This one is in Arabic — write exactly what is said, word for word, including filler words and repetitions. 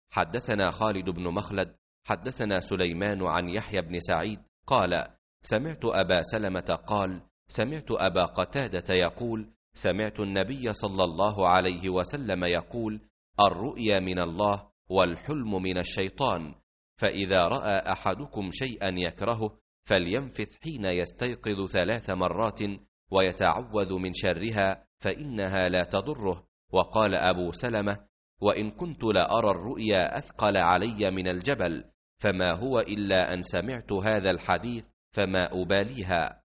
حدثنا خالد بن مخلد حدثنا سليمان عن يحيى بن سعيد قال: سمعت أبا سلمة قال: سمعت أبا قتادة يقول: سمعت النبي صلى الله عليه وسلم يقول: الرؤيا من الله والحلم من الشيطان، فإذا رأى أحدكم شيئا يكرهه فلينفث حين يستيقظ ثلاث مرات ويتعوذ من شرها فإنها لا تضره. وقال أبو سلمة: وإن كنت لأرى الرؤيا أثقل علي من الجبل، فما هو إلا أن سمعت هذا الحديث فما أباليها.